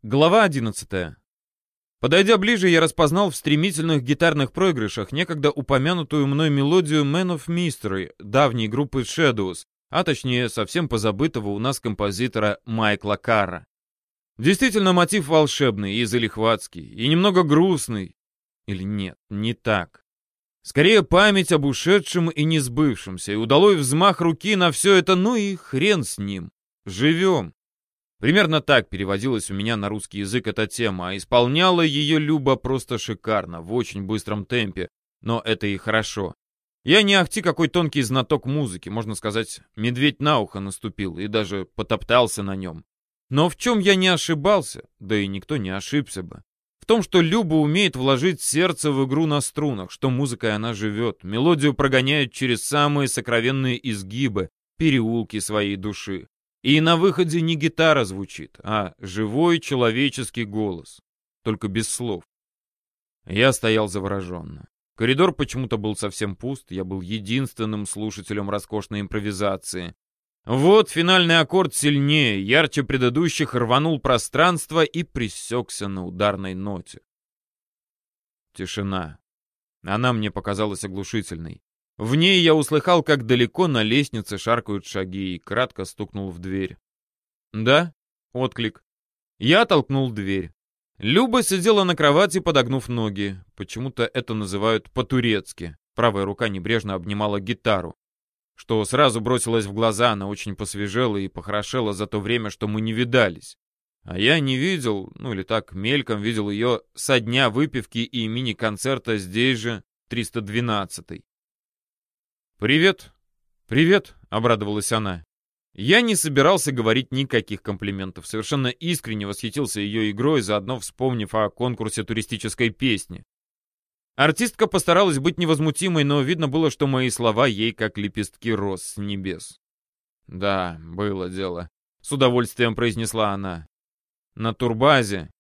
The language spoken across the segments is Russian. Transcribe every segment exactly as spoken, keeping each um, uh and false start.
Глава одиннадцатая. Подойдя ближе, я распознал в стремительных гитарных проигрышах некогда упомянутую мной мелодию Man of Mystery давней группы Shadows, а точнее совсем позабытого у нас композитора Майкла Карра. Действительно, мотив волшебный и залихватский, и немного грустный. Или нет, не так. Скорее, память об ушедшем и несбывшемся, и удалой взмах руки на все это, ну и хрен с ним. Живем. Примерно так переводилась у меня на русский язык эта тема, а исполняла ее Люба просто шикарно, в очень быстром темпе, но это и хорошо. Я не ахти какой тонкий знаток музыки, можно сказать, медведь на ухо наступил и даже потоптался на нем. Но в чем я не ошибался, да и никто не ошибся бы, в том, что Люба умеет вложить сердце в игру на струнах, что музыкой она живет, мелодию прогоняет через самые сокровенные изгибы, переулки своей души. И на выходе не гитара звучит, а живой человеческий голос, только без слов. Я стоял завороженно. Коридор почему-то был совсем пуст, я был единственным слушателем роскошной импровизации. Вот финальный аккорд сильнее, ярче предыдущих, рванул пространство и пресекся на ударной ноте. Тишина. Она мне показалась оглушительной. В ней я услыхал, как далеко на лестнице шаркают шаги, и кратко стукнул в дверь. «Да?» — отклик. Я толкнул дверь. Люба сидела на кровати, подогнув ноги. Почему-то это называют по-турецки. Правая рука небрежно обнимала гитару. Что сразу бросилось в глаза, она очень посвежела и похорошела за то время, что мы не видались. А я не видел, ну или так, мельком видел ее со дня выпивки и мини-концерта здесь же, триста двенадцатой. «Привет! Привет!» — обрадовалась она. Я не собирался говорить никаких комплиментов, совершенно искренне восхитился ее игрой, заодно вспомнив о конкурсе туристической песни. Артистка постаралась быть невозмутимой, но видно было, что мои слова ей как лепестки роз с небес. «Да, было дело», — с удовольствием произнесла она. «На турбазе».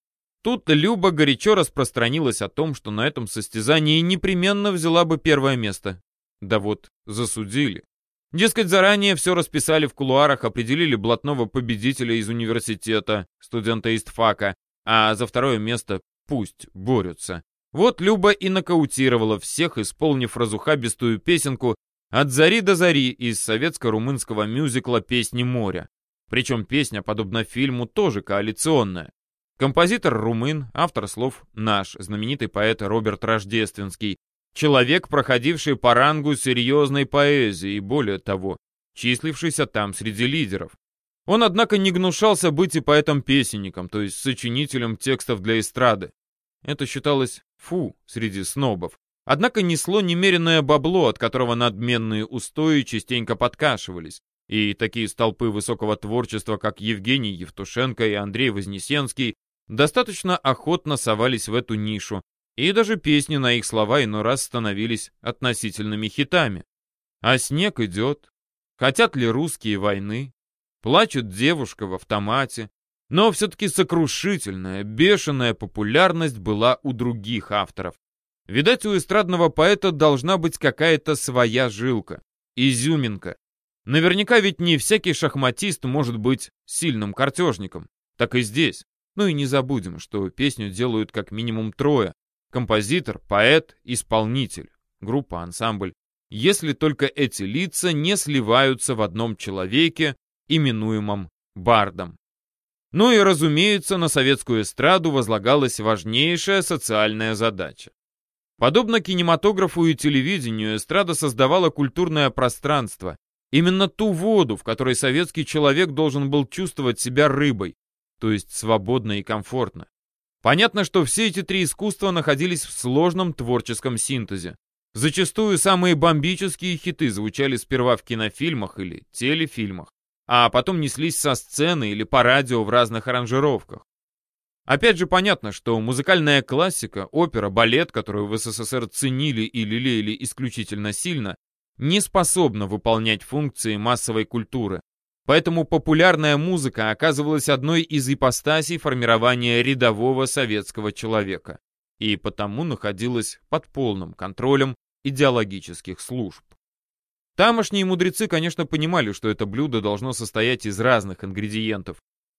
Тут Люба горячо распространилась о том, что на этом состязании непременно взяла бы первое место. Да вот, засудили. Дескать, заранее все расписали в кулуарах, определили блатного победителя из университета, студента истфака, а за второе место пусть борются. Вот Люба и нокаутировала всех, исполнив разухабистую песенку «От зари до зари» из советско-румынского мюзикла «Песни моря». Причем песня, подобно фильму, тоже коалиционная. Композитор румын, автор слов наш, знаменитый поэт Роберт Рождественский, человек, проходивший по рангу серьезной поэзии и, более того, числившийся там среди лидеров. Он, однако, не гнушался быть и поэтом-песенником, то есть сочинителем текстов для эстрады. Это считалось фу среди снобов. Однако несло немеренное бабло, от которого надменные устои частенько подкашивались. И такие столпы высокого творчества, как Евгений Евтушенко и Андрей Вознесенский, достаточно охотно совались в эту нишу, и даже песни на их слова иной раз становились относительными хитами. А снег идет. Хотят ли русские войны? Плачет девушка в автомате. Но все-таки сокрушительная, бешеная популярность была у других авторов. Видать, у эстрадного поэта должна быть какая-то своя жилка, изюминка. Наверняка ведь не всякий шахматист может быть сильным картежником. Так и здесь. Ну и не забудем, что песню делают как минимум трое. Композитор, поэт, исполнитель, группа, ансамбль. Если только эти лица не сливаются в одном человеке, именуемом бардом. Ну и, разумеется, на советскую эстраду возлагалась важнейшая социальная задача. Подобно кинематографу и телевидению, эстрада создавала культурное пространство, именно ту воду, в которой советский человек должен был чувствовать себя рыбой, то есть свободно и комфортно. Понятно, что все эти три искусства находились в сложном творческом синтезе. Зачастую самые бомбические хиты звучали сперва в кинофильмах или телефильмах, а потом неслись со сцены или по радио в разных аранжировках. Опять же понятно, что музыкальная классика, опера, балет, которую в СССР ценили и лелеяли исключительно сильно, не способна выполнять функции массовой культуры. Поэтому популярная музыка оказывалась одной из ипостасей формирования рядового советского человека и потому находилась под полным контролем идеологических служб. Тамошние мудрецы, конечно, понимали, что это блюдо должно состоять из разных ингредиентов,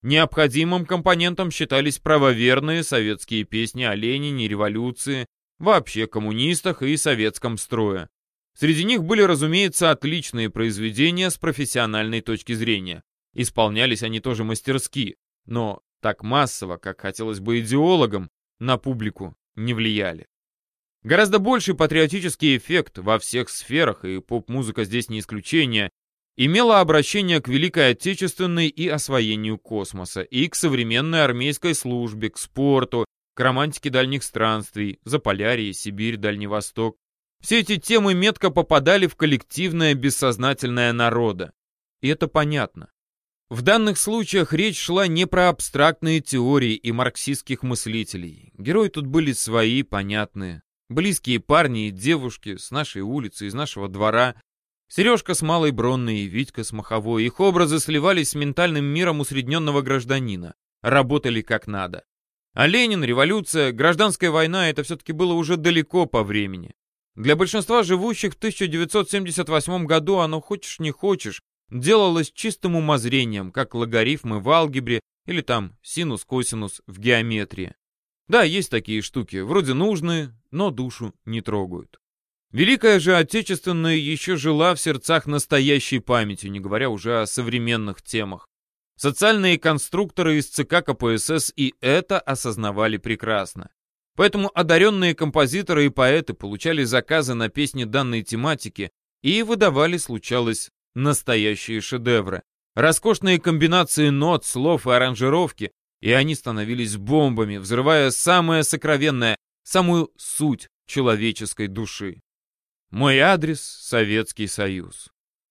Необходимым компонентом считались правоверные советские песни о Ленине, революции, вообще коммунистах и советском строе. Среди них были, разумеется, отличные произведения с профессиональной точки зрения. Исполнялись они тоже мастерски, но так массово, как хотелось бы идеологам, на публику не влияли. Гораздо больший патриотический эффект во всех сферах, и поп-музыка здесь не исключение, имела обращение к Великой Отечественной и освоению космоса, и к современной армейской службе, к спорту, к романтике дальних странствий, Заполярье, Сибирь, Дальний Восток. Все эти темы метко попадали в коллективное бессознательное народа. И это понятно. В данных случаях речь шла не про абстрактные теории и марксистских мыслителей. Герои тут были свои, понятные. Близкие парни и девушки с нашей улицы, из нашего двора. Сережка с Малой Бронной и Витька с Маховой. Их образы сливались с ментальным миром усредненного гражданина. Работали как надо. А Ленин, революция, гражданская война — это все-таки было уже далеко по времени. Для большинства живущих в тысяча девятьсот семьдесят восьмом году оно, хочешь не хочешь, делалось чистым умозрением, как логарифмы в алгебре или там синус-косинус в геометрии. Да, есть такие штуки, вроде нужные, но душу не трогают. Великая же Отечественная еще жила в сердцах настоящей памятью, не говоря уже о современных темах. Социальные конструкторы из ЦК КПСС и это осознавали прекрасно. Поэтому одаренные композиторы и поэты получали заказы на песни данной тематики и выдавали, случалось, настоящие шедевры. Роскошные комбинации нот, слов и аранжировки, и они становились бомбами, взрывая самое сокровенное, самую суть человеческой души. Мой адрес — Советский Союз.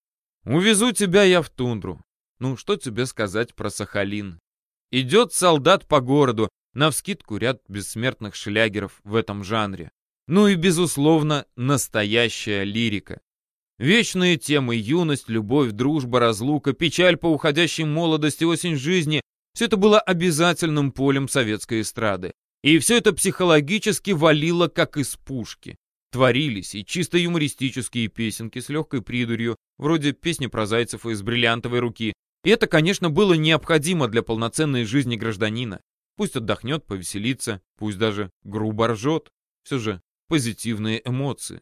Увезу тебя я в тундру. Ну, что тебе сказать про Сахалин? Идет солдат по городу, навскидку ряд бессмертных шлягеров в этом жанре. Ну и, безусловно, настоящая лирика. Вечные темы: юность, любовь, дружба, разлука, печаль по уходящей молодости, осень жизни — все это было обязательным полем советской эстрады. И все это психологически валило, как из пушки. Творились и чисто юмористические песенки с легкой придурью, вроде песни про Зайцев из «Бриллиантовой руки». И это, конечно, было необходимо для полноценной жизни гражданина. Пусть отдохнет, повеселится, пусть даже грубо ржет. Все же позитивные эмоции.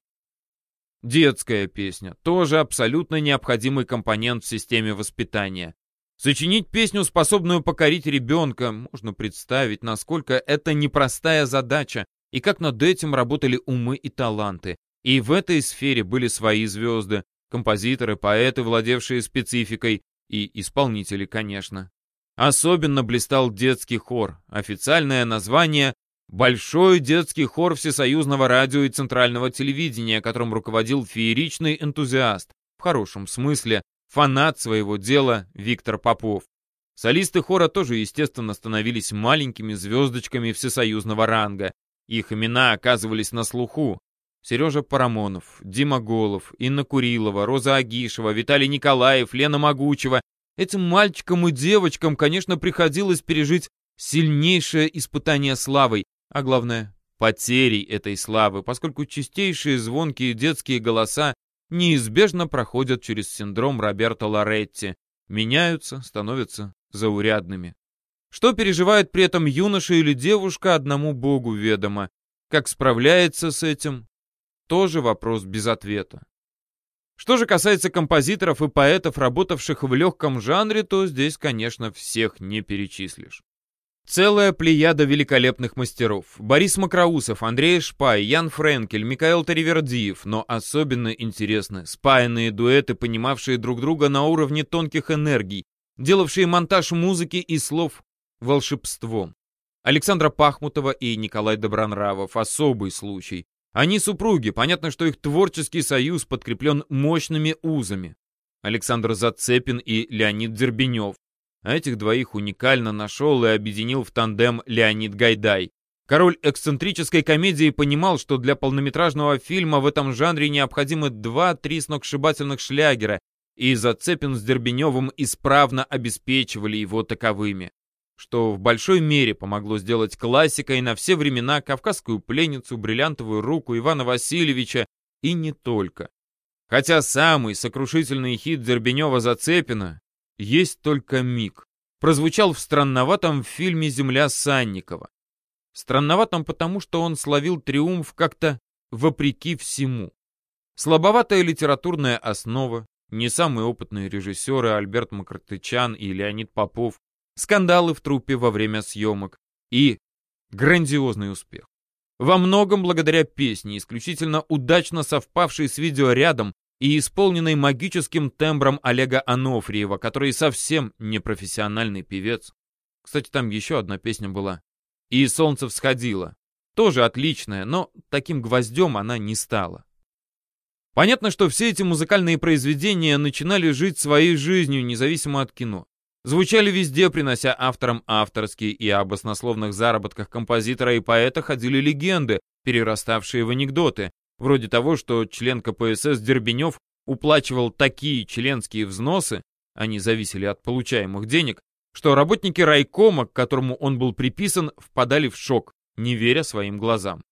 Детская песня — тоже абсолютно необходимый компонент в системе воспитания. Сочинить песню, способную покорить ребенка, можно представить, насколько это непростая задача, и как над этим работали умы и таланты. И в этой сфере были свои звезды, композиторы, поэты, владевшие спецификой, и исполнители, конечно. Особенно блистал детский хор, официальное название — Большой детский хор Всесоюзного радио и Центрального телевидения, которым руководил фееричный энтузиаст, в хорошем смысле, фанат своего дела Виктор Попов. Солисты хора тоже, естественно, становились маленькими звездочками всесоюзного ранга. Их имена оказывались на слуху. Сережа Парамонов, Дима Голов, Инна Курилова, Роза Агишева, Виталий Николаев, Лена Могучева. Этим мальчикам и девочкам, конечно, приходилось пережить сильнейшее испытание славой, а главное, потерей этой славы, поскольку чистейшие звонкие детские голоса неизбежно проходят через синдром Роберто Лоретти, меняются, становятся заурядными. Что переживает при этом юноша или девушка, одному Богу ведомо. Как справляется с этим, тоже вопрос без ответа. Что же касается композиторов и поэтов, работавших в легком жанре, то здесь, конечно, всех не перечислишь. Целая плеяда великолепных мастеров. Борис Макроусов, Андрей Шпай, Ян Френкель, Микаэл Таривердиев, но особенно интересны спаянные дуэты, понимавшие друг друга на уровне тонких энергий, делавшие монтаж музыки и слов волшебством. Александра Пахмутова и Николай Добронравов — особый случай. Они супруги, понятно, что их творческий союз подкреплен мощными узами. Александр Зацепин и Леонид Дербенев. А этих двоих уникально нашел и объединил в тандем Леонид Гайдай. Король эксцентрической комедии понимал, что для полнометражного фильма в этом жанре необходимы два-три сногсшибательных шлягера, и Зацепин с Дербеневым исправно обеспечивали его таковыми, что в большой мере помогло сделать классикой на все времена «Кавказскую пленницу», «Бриллиантовую руку», Ивана Васильевича и не только. Хотя самый сокрушительный хит Дербенева-Зацепина — «Есть только миг». прозвучал в странноватом фильме «Земля» Санникова. Странноватом потому, что он словил триумф как-то вопреки всему. Слабоватая литературная основа, не самые опытные режиссеры Альберт Макартычан и Леонид Попов, скандалы в труппе во время съемок и грандиозный успех. Во многом благодаря песне, исключительно удачно совпавшей с видеорядом и исполненной магическим тембром Олега Анофриева, который совсем не профессиональный певец. Кстати, там еще одна песня была. «И солнце всходило». Тоже отличная, но таким гвоздем она не стала. Понятно, что все эти музыкальные произведения начинали жить своей жизнью, независимо от кино. Звучали везде, принося авторам авторские, и об баснословных заработках композитора и поэта ходили легенды, перераставшие в анекдоты, вроде того, что член ка пэ эс эс Дербенев уплачивал такие членские взносы, они зависели от получаемых денег, что работники райкома, к которому он был приписан, впадали в шок, не веря своим глазам.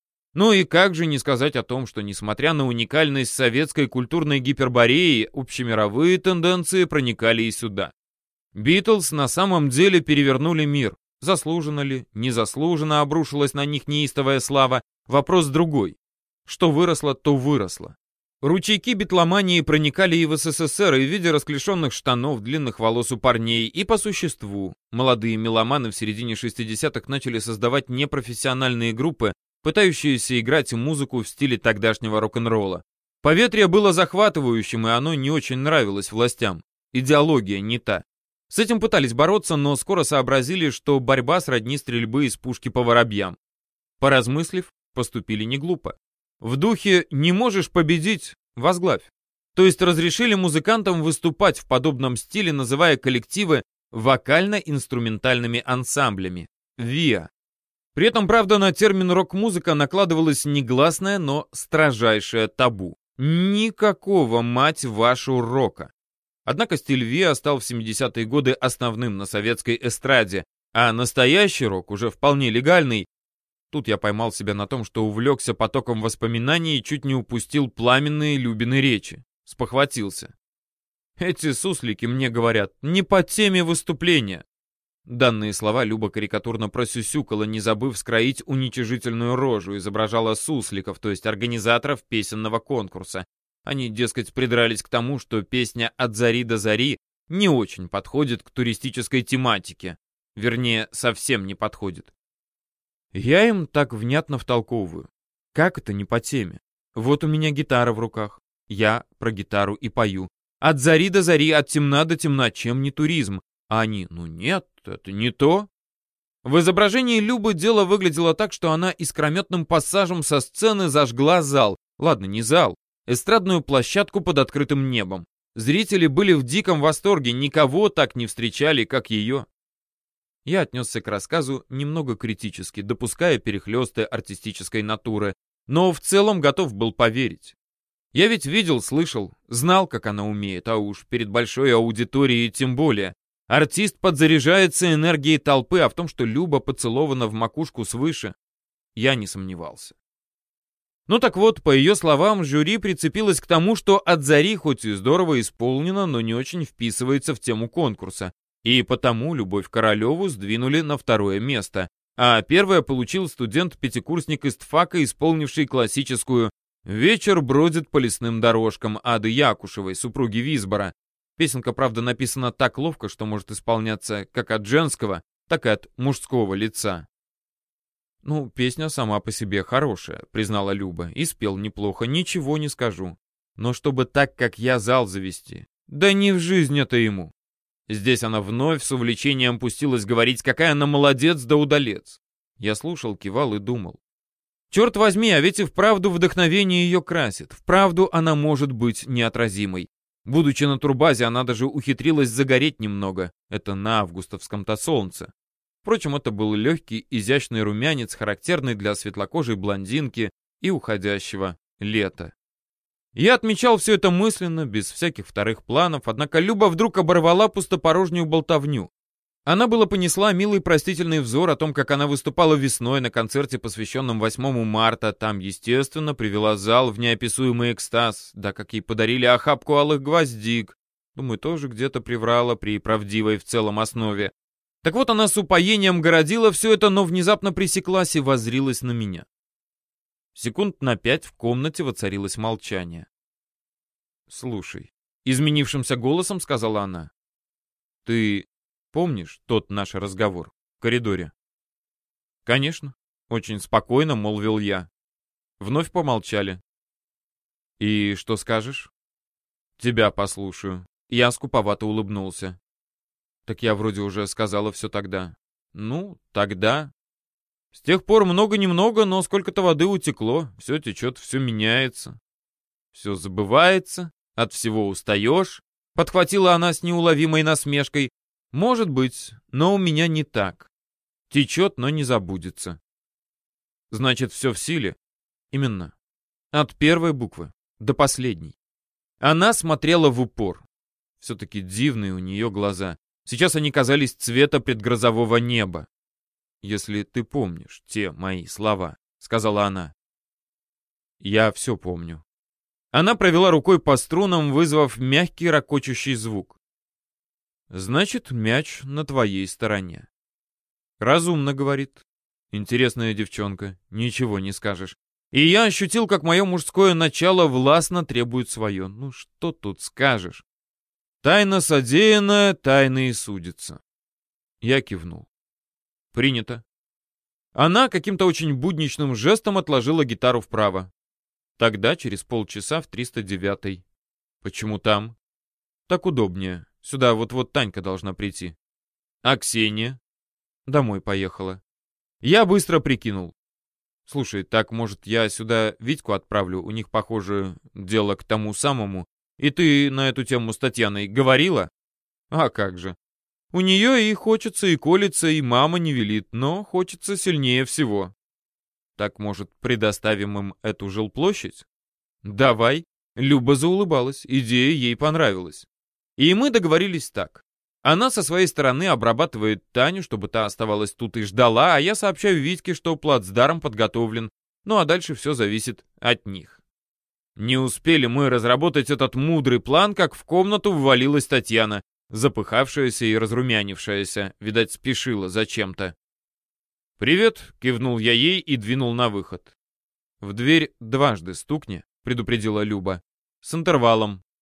Ну и как же не сказать о том, что, несмотря на уникальность советской культурной гипербореи, общемировые тенденции проникали и сюда. Битлз на самом деле перевернули мир. Заслуженно ли, незаслуженно обрушилась на них неистовая слава, вопрос другой. Что выросло, то выросло. Ручейки битломании проникали и в эс эс эс эр, и в виде расклешенных штанов, длинных волос у парней, и по существу. Молодые меломаны в середине шестидесятых начали создавать непрофессиональные группы, пытающиеся играть музыку в стиле тогдашнего рок-н-ролла. Поветрие было захватывающим, и оно не очень нравилось властям. Идеология не та. С этим пытались бороться, но скоро сообразили, что борьба сродни стрельбы из пушки по воробьям. Поразмыслив, поступили не глупо. В духе «не можешь победить, возглавь». То есть разрешили музыкантам выступать в подобном стиле, называя коллективы вокально-инструментальными ансамблями – ВИА. При этом, правда, на термин рок-музыка накладывалось негласное, но строжайшее табу. Никакого, мать вашу, рока. Однако стиль ВИА стал в семидесятые годы основным на советской эстраде, а настоящий рок, уже вполне легальный. Тут я поймал себя на том, что увлекся потоком воспоминаний и чуть не упустил пламенные Любины речи. Спохватился. Эти суслики мне говорят не по теме выступления. Данные слова Люба карикатурно просюсюкала, не забыв скроить уничижительную рожу, изображала сусликов, то есть организаторов песенного конкурса. Они, дескать, придрались к тому, что песня «От зари до зари» не очень подходит к туристической тематике. Вернее, совсем не подходит. Я им так внятно втолковываю. Как это не по теме? Вот у меня гитара в руках. Я про гитару и пою. От зари до зари, от темна до темна, чем не туризм? А они, ну нет, это не то. В изображении Любы дело выглядело так, что она искрометным пассажем со сцены зажгла зал. Ладно, не зал. Эстрадную площадку под открытым небом. Зрители были в диком восторге, никого так не встречали, как ее. Я отнесся к рассказу немного критически, допуская перехлесты артистической натуры, но в целом готов был поверить. Я ведь видел, слышал, знал, как она умеет, а уж перед большой аудиторией тем более. Артист подзаряжается энергией толпы, а в том, что Люба поцелована в макушку свыше, я не сомневался. Ну так вот, по ее словам, жюри прицепилось к тому, что «От зари» хоть и здорово исполнено, но не очень вписывается в тему конкурса. И потому Любовь Королеву сдвинули на второе место, а первое получил студент-пятикурсник истфака, исполнивший классическую «Вечер бродит по лесным дорожкам» Ады Якушевой, супруги Висбора. Песенка, правда, написана так ловко, что может исполняться как от женского, так и от мужского лица. «Ну, песня сама по себе хорошая», — признала Люба, — «и спел неплохо, ничего не скажу. Но чтобы так, как я, зал завести, да не в жизнь это ему». Здесь она вновь с увлечением пустилась говорить, какая она молодец да удалец. Я слушал, кивал и думал. Черт возьми, а ведь и вправду вдохновение ее красит, вправду она может быть неотразимой. Будучи на турбазе, она даже ухитрилась загореть немного, это на августовском-то солнце. Впрочем, это был легкий, изящный румянец, характерный для светлокожей блондинки и уходящего лета. Я отмечал все это мысленно, без всяких вторых планов, однако Люба вдруг оборвала пустопорожнюю болтовню. Она было понесла милый простительный взор о том, как она выступала весной на концерте, посвященном восьмому марта. Там, естественно, привела зал в неописуемый экстаз, да как ей подарили охапку алых гвоздик. Думаю, тоже где-то приврала при правдивой в целом основе. Так вот, она с упоением городила все это, но внезапно пресеклась и воззрилась на меня. Секунд на пять в комнате воцарилось молчание. «Слушай», — изменившимся голосом сказала она, — «ты помнишь тот наш разговор в коридоре?» «Конечно», — очень спокойно молвил я. Вновь помолчали. «И что скажешь?» «Тебя послушаю». Я скуповато улыбнулся. «Так я вроде уже сказала все тогда». «Ну, тогда...» «С тех пор много-немного, но сколько-то воды утекло. Все течет, все меняется. Все забывается, от всего устаешь», — подхватила она с неуловимой насмешкой. «Может быть, но у меня не так. Течет, но не забудется». «Значит, все в силе?» «Именно. От первой буквы до последней». Она смотрела в упор. Все-таки дивные у нее глаза. Сейчас они казались цвета предгрозового неба. «Если ты помнишь те мои слова», — сказала она. «Я все помню». Она провела рукой по струнам, вызвав мягкий ракочущий звук. «Значит, мяч на твоей стороне». «Разумно», — говорит. «Интересная девчонка, ничего не скажешь». И я ощутил, как мое мужское начало властно требует свое. Ну что тут скажешь? Тайна содеянная, тайна и судится. Я кивнул. Принято. Она каким-то очень будничным жестом отложила гитару вправо. Тогда через полчаса в триста девятой. Почему там? Так удобнее. Сюда вот-вот Танька должна прийти. А Ксения? Домой поехала. Я быстро прикинул. Слушай, так, может, я сюда Витьку отправлю? У них, похоже, дело к тому самому. И ты на эту тему с Татьяной говорила? А как же. У нее и хочется, и колется, и мама не велит, но хочется сильнее всего. Так, может, предоставим им эту жилплощадь? Давай. Люба заулыбалась, идея ей понравилась. И мы договорились так. Она со своей стороны обрабатывает Таню, чтобы та оставалась тут и ждала, а я сообщаю Витьке, что плацдарм подготовлен. Ну а дальше все зависит от них. Не успели мы разработать этот мудрый план, как в комнату ввалилась Татьяна, запыхавшаяся и разрумянившаяся, видать, спешила зачем-то. «Привет», — кивнул я ей и двинул на выход. «В дверь дважды стукни», — предупредила Люба. «С интервалом.